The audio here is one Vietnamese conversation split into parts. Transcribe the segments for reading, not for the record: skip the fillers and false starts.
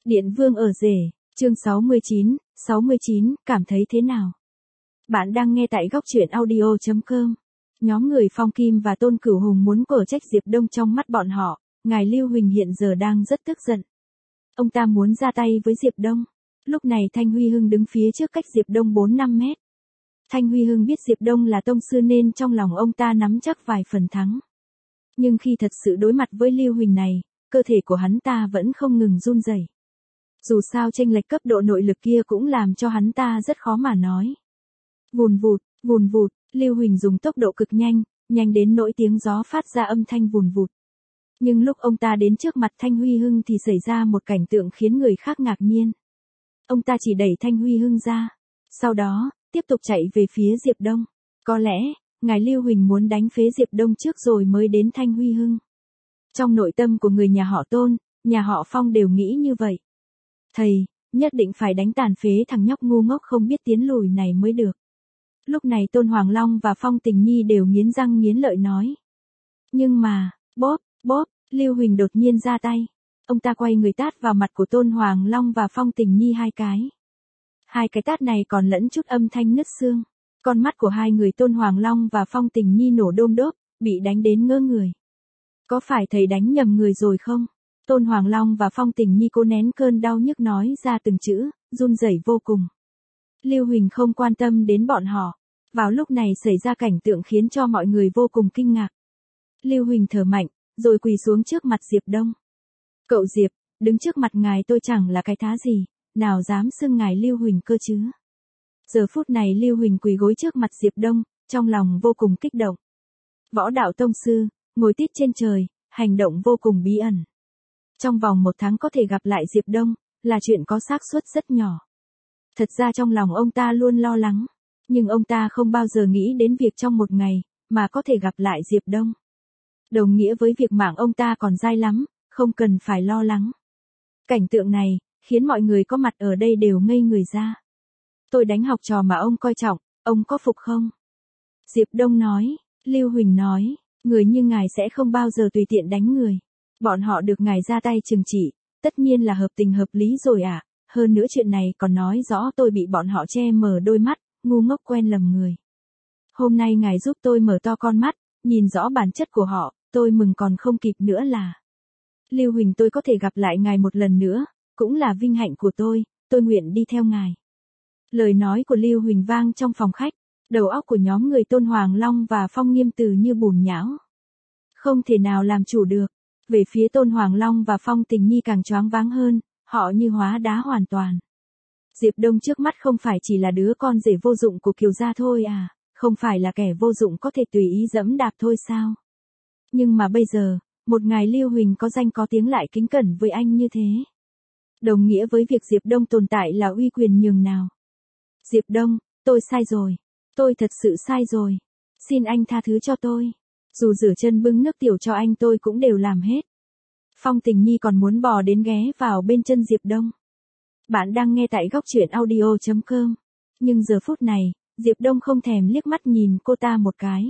Điện Vương ở rể, chương 69, cảm thấy thế nào? Bạn đang nghe tại góc truyện audio.com. Nhóm người Phong Kim và Tôn Cửu Hùng muốn cổ trách Diệp Đông trong mắt bọn họ, ngài Lưu Huỳnh hiện giờ đang rất tức giận. Ông ta muốn ra tay với Diệp Đông. Lúc này Thanh Huy Hưng đứng phía trước cách Diệp Đông 4-5 mét. Thanh Huy Hưng biết Diệp Đông là tông sư nên trong lòng ông ta nắm chắc vài phần thắng. Nhưng khi thật sự đối mặt với Lưu Huỳnh này, cơ thể của hắn ta vẫn không ngừng run rẩy. Dù sao chênh lệch cấp độ nội lực kia cũng làm cho hắn ta rất khó mà nói. Vùn vụt, Lưu Huỳnh dùng tốc độ cực nhanh, nhanh đến nỗi tiếng gió phát ra âm thanh vùn vụt. Nhưng lúc ông ta đến trước mặt Thanh Huy Hưng thì xảy ra một cảnh tượng khiến người khác ngạc nhiên. Ông ta chỉ đẩy Thanh Huy Hưng ra, sau đó, tiếp tục chạy về phía Diệp Đông. Có lẽ, ngài Lưu Huỳnh muốn đánh phế Diệp Đông trước rồi mới đến Thanh Huy Hưng. Trong nội tâm của người nhà họ Tôn, nhà họ Phong đều nghĩ như vậy. Thầy, nhất định phải đánh tàn phế thằng nhóc ngu ngốc không biết tiến lùi này mới được. Lúc này Tôn Hoàng Long và Phong Tình Nhi đều nghiến răng nghiến lợi nói. Nhưng mà, bóp, Lưu Huỳnh đột nhiên ra tay. Ông ta quay người tát vào mặt của Tôn Hoàng Long và Phong Tình Nhi 2 cái. 2 cái tát này còn lẫn chút âm thanh nứt xương. Con mắt của 2 người Tôn Hoàng Long và Phong Tình Nhi nổ đôm đốp, bị đánh đến ngơ người. Có phải thầy đánh nhầm người rồi không? Tôn Hoàng Long và Phong Tình Nhi cố nén cơn đau nhức nói ra từng chữ, run rẩy vô cùng. Lưu Huỳnh không quan tâm đến bọn họ. Vào lúc này xảy ra cảnh tượng khiến cho mọi người vô cùng kinh ngạc. Lưu Huỳnh thở mạnh, rồi quỳ xuống trước mặt Diệp Đông. Cậu Diệp, đứng trước mặt ngài tôi chẳng là cái thá gì, nào dám xưng ngài Lưu Huỳnh cơ chứ. Giờ phút này Lưu Huỳnh quỳ gối trước mặt Diệp Đông, trong lòng vô cùng kích động. Võ đạo tông sư, ngồi tít trên trời, hành động vô cùng bí ẩn. Trong vòng 1 tháng có thể gặp lại Diệp Đông, là chuyện có xác suất rất nhỏ. Thật ra trong lòng ông ta luôn lo lắng, nhưng ông ta không bao giờ nghĩ đến việc trong 1 ngày, mà có thể gặp lại Diệp Đông. Đồng nghĩa với việc mạng ông ta còn dai lắm, không cần phải lo lắng. Cảnh tượng này, khiến mọi người có mặt ở đây đều ngây người ra. Tôi đánh học trò mà ông coi trọng, ông có phục không? Diệp Đông nói, Lưu Huỳnh nói, người như ngài sẽ không bao giờ tùy tiện đánh người. Bọn họ được ngài ra tay trừng trị, tất nhiên là hợp tình hợp lý rồi ạ. Hơn nữa chuyện này còn nói rõ tôi bị bọn họ che mờ đôi mắt, ngu ngốc quen lầm người. Hôm nay ngài giúp tôi mở to con mắt, nhìn rõ bản chất của họ, tôi mừng còn không kịp nữa là. Lưu Huỳnh tôi có thể gặp lại ngài một lần nữa, cũng là vinh hạnh của tôi nguyện đi theo ngài. Lời nói của Lưu Huỳnh vang trong phòng khách, đầu óc của nhóm người Tôn Hoàng Long và Phong Nghiêm Từ như bùn nhão. Không thể nào làm chủ được. Về phía Tôn Hoàng Long và Phong Tình Nhi càng choáng váng hơn, họ như hóa đá hoàn toàn. Diệp Đông trước mắt không phải chỉ là đứa con rể vô dụng của Kiều gia thôi à, không phải là kẻ vô dụng có thể tùy ý dẫm đạp thôi sao. Nhưng mà bây giờ, một ngài Lưu Huỳnh có danh có tiếng lại kính cẩn với anh như thế. Đồng nghĩa với việc Diệp Đông tồn tại là uy quyền nhường nào. Diệp Đông, tôi sai rồi. Tôi thật sự sai rồi. Xin anh tha thứ cho tôi. Dù rửa chân bưng nước tiểu cho anh tôi cũng đều làm hết. Phong Tình Nhi còn muốn bò đến ghé vào bên chân Diệp Đông. Bạn đang nghe tại góc truyện audio.com. Nhưng giờ phút này, Diệp Đông không thèm liếc mắt nhìn cô ta một cái.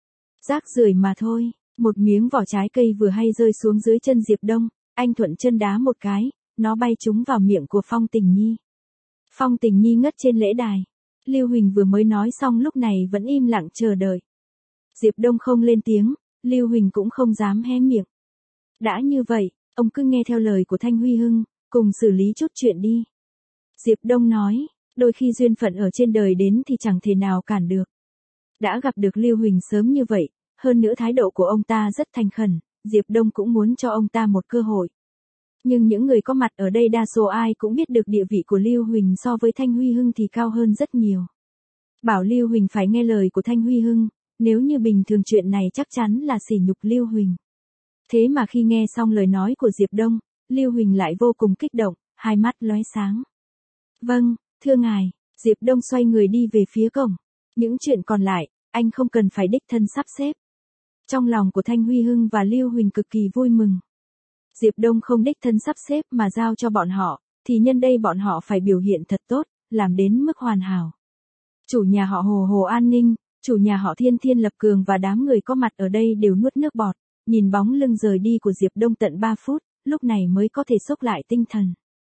Rác rưởi mà thôi. Một miếng vỏ trái cây vừa hay rơi xuống dưới chân Diệp Đông, anh thuận chân đá một cái, nó bay trúng vào miệng của Phong Tình Nhi. Phong Tình Nhi ngất trên lễ đài. Lưu Huỳnh vừa mới nói xong lúc này vẫn im lặng chờ đợi. Diệp Đông không lên tiếng, Lưu Huỳnh cũng không dám hé miệng. Đã như vậy, ông cứ nghe theo lời của Thanh Huy Hưng, cùng xử lý chút chuyện đi. Diệp Đông nói, đôi khi duyên phận ở trên đời đến thì chẳng thể nào cản được. Đã gặp được Lưu Huỳnh sớm như vậy, hơn nữa thái độ của ông ta rất thành khẩn, Diệp Đông cũng muốn cho ông ta một cơ hội. Nhưng những người có mặt ở đây đa số ai cũng biết được địa vị của Lưu Huỳnh so với Thanh Huy Hưng thì cao hơn rất nhiều. Bảo Lưu Huỳnh phải nghe lời của Thanh Huy Hưng, nếu như bình thường chuyện này chắc chắn là sỉ nhục Lưu Huỳnh. Thế mà khi nghe xong lời nói của Diệp Đông, Lưu Huỳnh lại vô cùng kích động, 2 mắt lóe sáng. Vâng, thưa ngài, Diệp Đông xoay người đi về phía cổng. Những chuyện còn lại, anh không cần phải đích thân sắp xếp. Trong lòng của Thanh Huy Hưng và Lưu Huỳnh cực kỳ vui mừng. Diệp Đông không đích thân sắp xếp mà giao cho bọn họ, thì nhân đây bọn họ phải biểu hiện thật tốt, làm đến mức hoàn hảo. Chủ nhà họ Hồ An Ninh, chủ nhà họ Thiên Lập Cường và đám người có mặt ở đây đều nuốt nước bọt, nhìn bóng lưng rời đi của Diệp Đông tận 3 phút, lúc này mới có thể xốc lại tinh thần.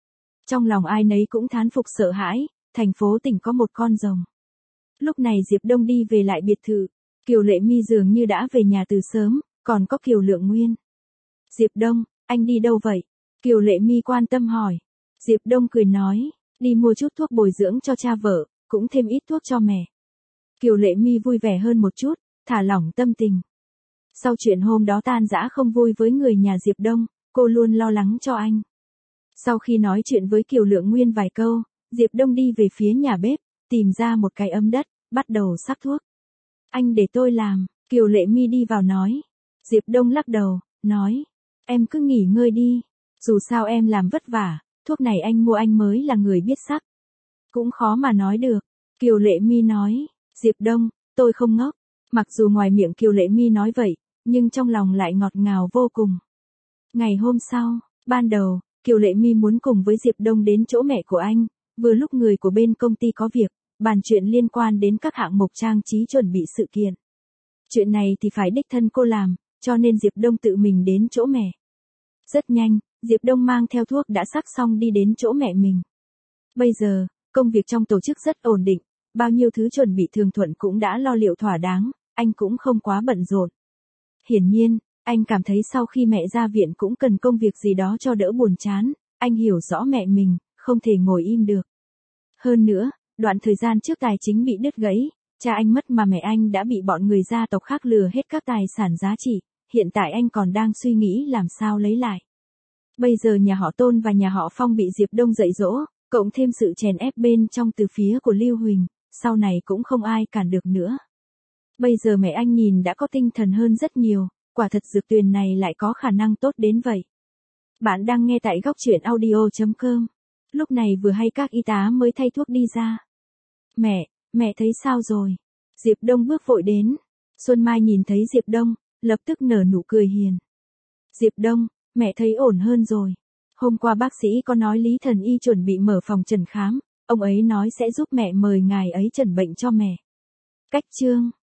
Trong lòng ai nấy cũng thán phục sợ hãi, thành phố tỉnh có một con rồng. Lúc này Diệp Đông đi về lại biệt thự, Kiều Lệ Mi dường như đã về nhà từ sớm, còn có Kiều Lượng Nguyên. Diệp Đông, anh đi đâu vậy? Kiều Lệ Mi quan tâm hỏi. Diệp Đông cười nói, đi mua chút thuốc bồi dưỡng cho cha vợ, cũng thêm ít thuốc cho mẹ. Kiều Lệ Mi vui vẻ hơn một chút, thả lỏng tâm tình. Sau chuyện hôm đó tan rã không vui với người nhà Diệp Đông, cô luôn lo lắng cho anh. Sau khi nói chuyện với Kiều Lượng Nguyên vài câu, Diệp Đông đi về phía nhà bếp, tìm ra một cái ấm đất, bắt đầu sắc thuốc. Anh để tôi làm, Kiều Lệ Mi đi vào nói. Diệp Đông lắc đầu, nói, em cứ nghỉ ngơi đi, dù sao em làm vất vả, thuốc này anh mua anh mới là người biết sắc. Cũng khó mà nói được, Kiều Lệ Mi nói. Diệp Đông, tôi không ngốc. Mặc dù ngoài miệng Kiều Lệ Mi nói vậy, nhưng trong lòng lại ngọt ngào vô cùng. Ngày hôm sau, ban đầu, Kiều Lệ Mi muốn cùng với Diệp Đông đến chỗ mẹ của anh, vừa lúc người của bên công ty có việc, bàn chuyện liên quan đến các hạng mục trang trí chuẩn bị sự kiện. Chuyện này thì phải đích thân cô làm, cho nên Diệp Đông tự mình đến chỗ mẹ. Rất nhanh, Diệp Đông mang theo thuốc đã sắc xong đi đến chỗ mẹ mình. Bây giờ, công việc trong tổ chức rất ổn định, bao nhiêu thứ chuẩn bị thường thuận cũng đã lo liệu thỏa đáng, anh cũng không quá bận rộn. Hiển nhiên, anh cảm thấy sau khi mẹ ra viện cũng cần công việc gì đó cho đỡ buồn chán, anh hiểu rõ mẹ mình, không thể ngồi im được. Hơn nữa, đoạn thời gian trước tài chính bị đứt gãy, cha anh mất mà mẹ anh đã bị bọn người gia tộc khác lừa hết các tài sản giá trị, hiện tại anh còn đang suy nghĩ làm sao lấy lại. Bây giờ nhà họ Tôn và nhà họ Phong bị Diệp Đông dạy dỗ, cộng thêm sự chèn ép bên trong từ phía của Lưu Huỳnh, sau này cũng không ai cản được nữa. Bây giờ mẹ anh nhìn đã có tinh thần hơn rất nhiều, quả thật dược tuyền này lại có khả năng tốt đến vậy. Bạn đang nghe tại góc truyện audio.com. Lúc này vừa hay các y tá mới thay thuốc đi ra. Mẹ thấy sao rồi? Diệp Đông bước vội đến. Xuân Mai nhìn thấy Diệp Đông, lập tức nở nụ cười hiền. Diệp Đông, mẹ thấy ổn hơn rồi. Hôm qua bác sĩ có nói Lý Thần Y chuẩn bị mở phòng trần khám, ông ấy nói sẽ giúp mẹ mời ngài ấy chẩn bệnh cho mẹ. Cách chương